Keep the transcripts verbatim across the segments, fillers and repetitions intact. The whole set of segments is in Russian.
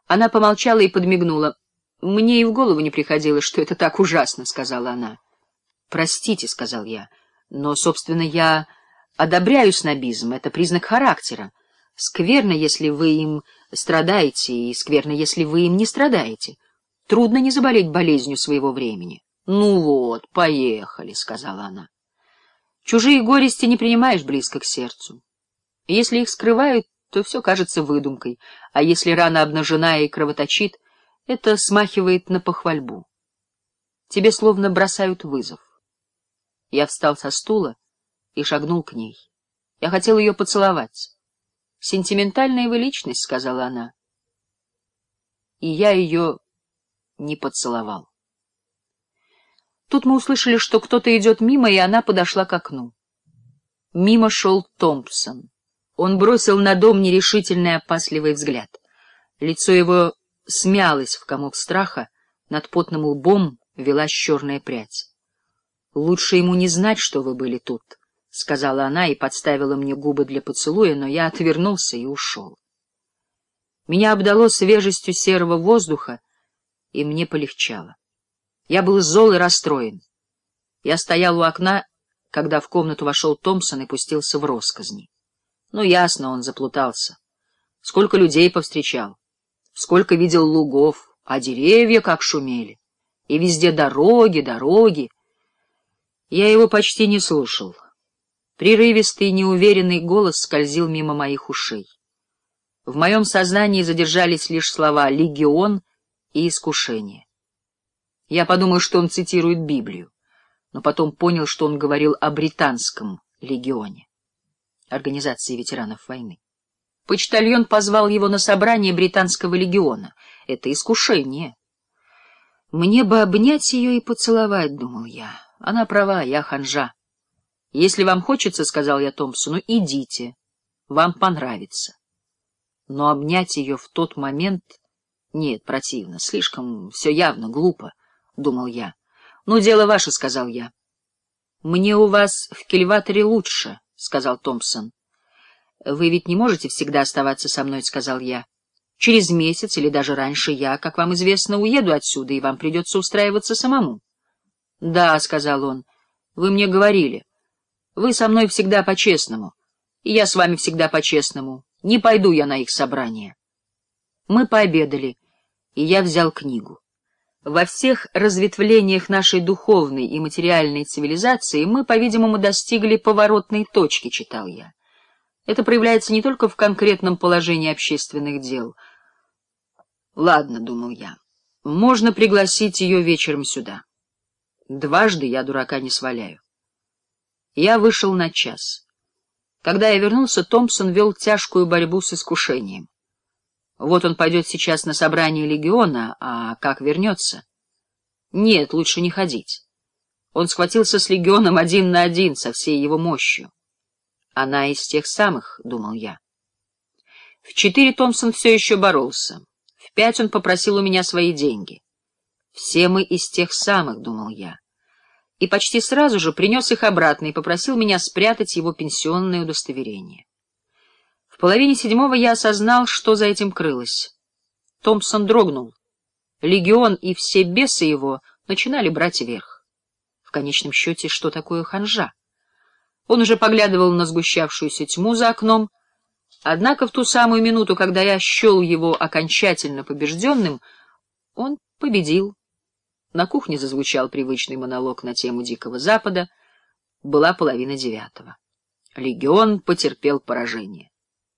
Она помолчала и подмигнула. «Мне и в голову не приходило, что это так ужасно», — сказала она. «Простите», — сказал я, — «но, собственно, я одобряю снобизм, это признак характера. Скверно, если вы им страдаете, и скверно, если вы им не страдаете. Трудно не заболеть болезнью своего времени». «Ну вот, поехали», — сказала она. «Чужие горести не принимаешь близко к сердцу. Если их скрывают, то все кажется выдумкой, а если рана обнажена и кровоточит, это смахивает на похвальбу. Тебе словно бросают вызов». Я встал со стула и шагнул к ней. Я хотел ее поцеловать. «Сентиментальная вы личность», — сказала она. И я ее не поцеловал. Тут мы услышали, что кто-то идет мимо, и она подошла к окну. Мимо шел Томпсон. Он бросил на дом нерешительный опасливый взгляд. Лицо его смялось в комок страха, над потным лбом велась черная прядь. «Лучше ему не знать, что вы были тут», — сказала она и подставила мне губы для поцелуя, но я отвернулся и ушел. Меня обдало свежестью серого воздуха, и мне полегчало. Я был зол и расстроен. Я стоял у окна, когда в комнату вошел Томпсон и пустился в росказни. Ну, ясно, он заплутался. Сколько людей повстречал, сколько видел лугов, а деревья как шумели. И везде дороги, дороги. Я его почти не слушал. Прерывистый, неуверенный голос скользил мимо моих ушей. В моем сознании задержались лишь слова «легион» и «искушение». Я подумал, что он цитирует Библию, но потом понял, что он говорил о британском легионе, организации ветеранов войны. Почтальон позвал его на собрание британского легиона. Это искушение. Мне бы обнять ее и поцеловать, думал я. Она права, я ханжа. Если вам хочется, — сказал я Томпсону, — идите, вам понравится. Но обнять ее в тот момент... Нет, противно, слишком все явно, глупо, — думал я. Ну, дело ваше, — сказал я. Мне у вас в кильваторе лучше, — сказал Томпсон. Вы ведь не можете всегда оставаться со мной, — сказал я. Через месяц или даже раньше я, как вам известно, уеду отсюда, и вам придется устраиваться самому. — Да, — сказал он, — вы мне говорили. Вы со мной всегда по-честному, и я с вами всегда по-честному. Не пойду я на их собрание. Мы пообедали, и я взял книгу. Во всех разветвлениях нашей духовной и материальной цивилизации мы, по-видимому, достигли поворотной точки, читал я. Это проявляется не только в конкретном положении общественных дел. Ладно, — думал я, — можно пригласить ее вечером сюда. Дважды я дурака не сваляю. Я вышел на час. Когда я вернулся, Томпсон вел тяжкую борьбу с искушением. Вот он пойдет сейчас на собрание легиона, а как вернется? Нет, лучше не ходить. Он схватился с легионом один на один со всей его мощью. Она из тех самых, — думал я. В четыре Томпсон все еще боролся. В пять он попросил у меня свои деньги. Все мы из тех самых, — думал я. И почти сразу же принес их обратно и попросил меня спрятать его пенсионное удостоверение. В половине седьмого я осознал, что за этим крылось. Томпсон дрогнул. Легион и все бесы его начинали брать верх. В конечном счете, что такое ханжа? Он уже поглядывал на сгущавшуюся тьму за окном, однако в ту самую минуту, когда я счел его окончательно побежденным, он победил. На кухне зазвучал привычный монолог на тему Дикого Запада. Была половина девятого. Легион потерпел поражение.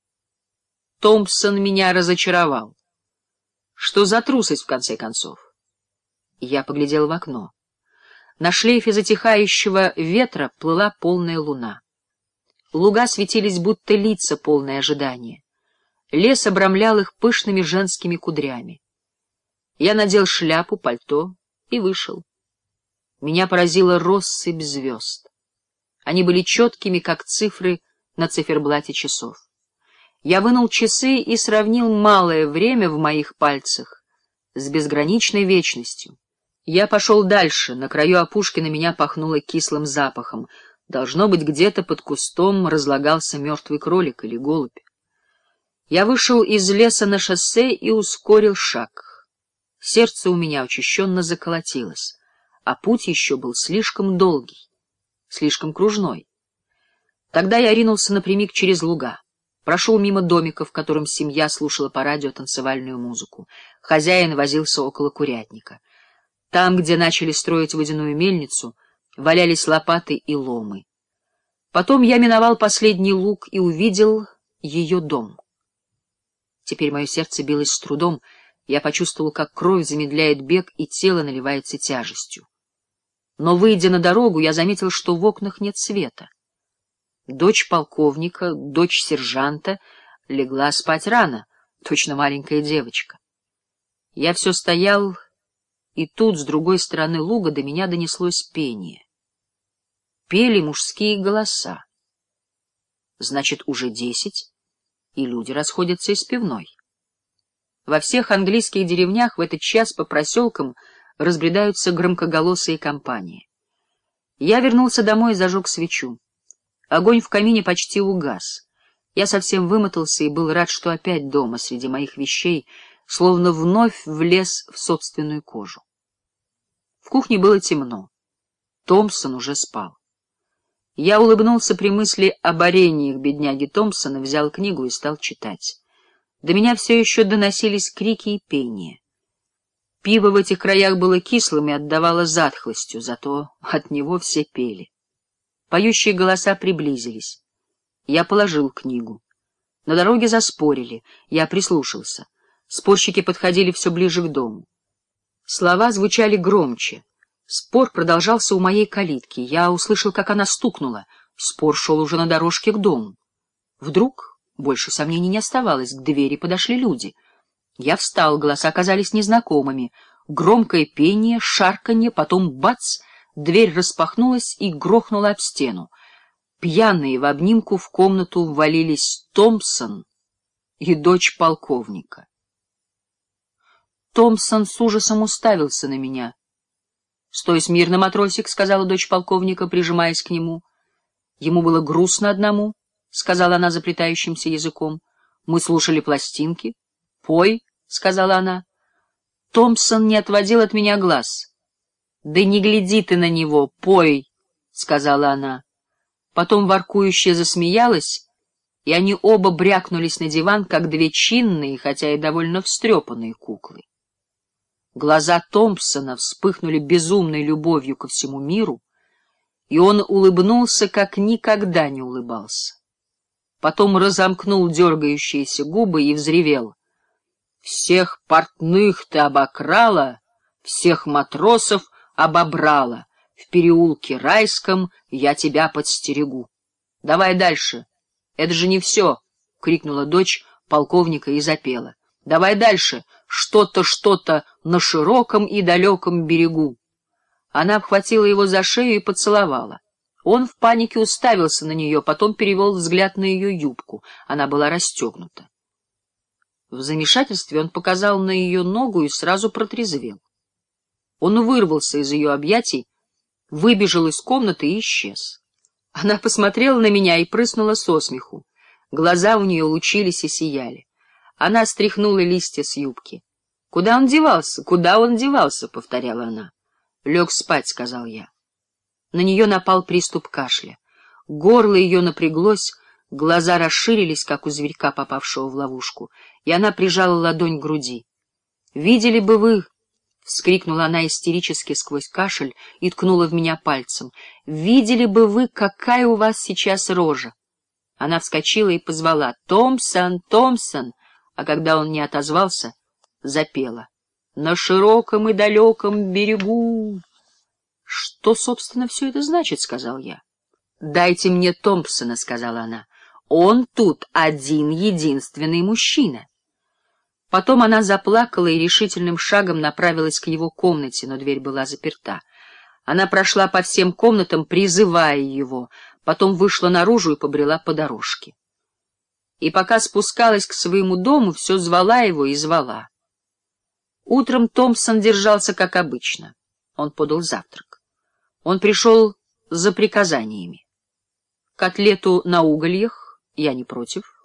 Томпсон меня разочаровал. Что за трусость, в конце концов? Я поглядел в окно. На шлейфе затихающего ветра плыла полная луна. Луга светились, будто лица, полные ожидания. Лес обрамлял их пышными женскими кудрями. Я надел шляпу, пальто и вышел. Меня поразила россыпь звезд. Они были четкими, как цифры на циферблате часов. Я вынул часы и сравнил малое время в моих пальцах с безграничной вечностью. Я пошел дальше. На краю опушки на меня пахнуло кислым запахом. Должно быть, где-то под кустом разлагался мертвый кролик или голубь. Я вышел из леса на шоссе и ускорил шаг. Сердце у меня учащенно заколотилось, а путь еще был слишком долгий, слишком кружной. Тогда я ринулся напрямик через луга. Прошел мимо домика, в котором семья слушала по радио танцевальную музыку. Хозяин возился около курятника. Там, где начали строить водяную мельницу, валялись лопаты и ломы. Потом я миновал последний луг и увидел ее дом. Теперь мое сердце билось с трудом, я почувствовал, как кровь замедляет бег, и тело наливается тяжестью. Но, выйдя на дорогу, я заметил, что в окнах нет света. Дочь полковника, дочь сержанта легла спать рано, точно маленькая девочка. Я все стоял, и тут, с другой стороны луга, до меня донеслось пение. Пели мужские голоса. Значит, уже десять, и люди расходятся из пивной. Во всех английских деревнях в этот час по проселкам разбредаются громкоголосые компании. Я вернулся домой и зажег свечу. Огонь в камине почти угас. Я совсем вымотался и был рад, что опять дома, среди моих вещей, словно вновь влез в собственную кожу. В кухне было темно. Томпсон уже спал. Я улыбнулся при мысли об орениях бедняги Томпсона, взял книгу и стал читать. До меня все еще доносились крики и пение. Пиво в этих краях было кислым и отдавало затхлостью, зато от него все пели. Поющие голоса приблизились. Я положил книгу. На дороге заспорили. Я прислушался. Спорщики подходили все ближе к дому. Слова звучали громче. Спор продолжался у моей калитки. Я услышал, как она стукнула. Спор шел уже на дорожке к дому. Вдруг, больше сомнений не оставалось, к двери подошли люди. Я встал, голоса казались незнакомыми. Громкое пение, шарканье, потом бац! Дверь распахнулась и грохнула об стену. Пьяные в обнимку в комнату ввалились Томпсон и дочь полковника. Томпсон с ужасом уставился на меня. — Стой смирно, матросик, — сказала дочь полковника, прижимаясь к нему. Ему было грустно одному, — сказала она заплетающимся языком. — Мы слушали пластинки. — Пой, — сказала она. Томпсон не отводил от меня глаз. — Да не гляди ты на него, пой, — сказала она. Потом воркующе засмеялась, и они оба брякнулись на диван, как две чинные, хотя и довольно встрепанные куклы. Глаза Томпсона вспыхнули безумной любовью ко всему миру, и он улыбнулся, как никогда не улыбался. Потом разомкнул дергающиеся губы и взревел. — Всех портных ты обокрала, всех матросов обобрала. В переулке Райском я тебя подстерегу. — Давай дальше. — Это же не все, — крикнула дочь полковника и запела. — Давай дальше. Что-то, что-то на широком и далеком берегу. Она обхватила его за шею и поцеловала. Он в панике уставился на нее, потом перевел взгляд на ее юбку. Она была расстегнута. В замешательстве он показал на ее ногу и сразу протрезвел. Он вырвался из ее объятий, выбежал из комнаты и исчез. Она посмотрела на меня и прыснула со смеху. Глаза у нее лучились и сияли. Она стряхнула листья с юбки. — Куда он девался? Куда он девался? — повторяла она. — Лег спать, — сказал я. На нее напал приступ кашля. Горло ее напряглось, глаза расширились, как у зверька, попавшего в ловушку, и она прижала ладонь к груди. — Видели бы вы... — вскрикнула она истерически сквозь кашель и ткнула в меня пальцем. — Видели бы вы, какая у вас сейчас рожа! Она вскочила и позвала: «Томпсон, Томпсон!» А когда он не отозвался, запела: «На широком и далеком берегу». «Что, собственно, все это значит?» — сказал я. «Дайте мне Томпсона», — сказала она. «Он тут один-единственный мужчина». Потом она заплакала и решительным шагом направилась к его комнате, но дверь была заперта. Она прошла по всем комнатам, призывая его, потом вышла наружу и побрела по дорожке. И пока спускалась к своему дому, все звала его и звала. Утром Томпсон держался как обычно. Он подал завтрак. Он пришел за приказаниями. Котлету на угольях, я не против,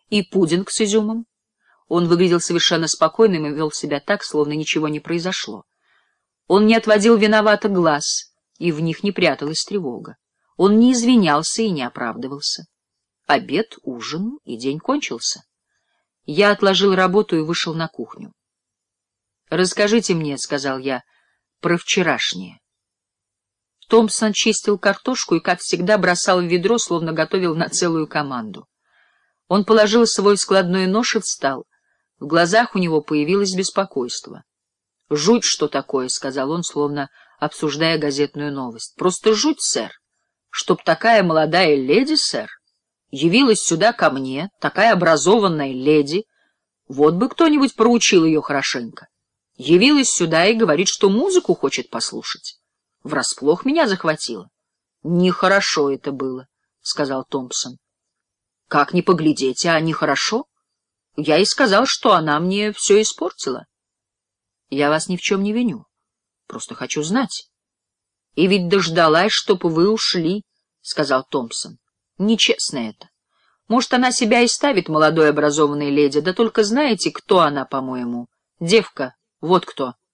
И пудинг с изюмом. Он выглядел совершенно спокойным и вел себя так, словно ничего не произошло. Он не отводил виновато глаз, и в них не пряталась тревога. Он не извинялся и не оправдывался. Обед, ужин, и день кончился. Я отложил работу и вышел на кухню. — Расскажите мне, — сказал я, — про вчерашнее. Томпсон чистил картошку и, как всегда, бросал в ведро, словно готовил на целую команду. Он положил свой складной нож и встал. В глазах у него появилось беспокойство. — Жуть, что такое, — сказал он, словно обсуждая газетную новость. — Просто жуть, сэр. Чтоб такая молодая леди, сэр, явилась сюда ко мне, такая образованная леди, вот бы кто-нибудь проучил ее хорошенько. Явилась сюда и говорит, что музыку хочет послушать. Врасплох меня захватило. — Нехорошо это было, — сказал Томпсон. — Как не поглядеть, а нехорошо? Я и сказал, что она мне все испортила. — Я вас ни в чем не виню, просто хочу знать. — И ведь дождалась, чтоб вы ушли, — сказал Томпсон. — Нечестно это. Может, она себя и ставит, молодой образованной леди, да только знаете, кто она, по-моему? Девка, вот кто.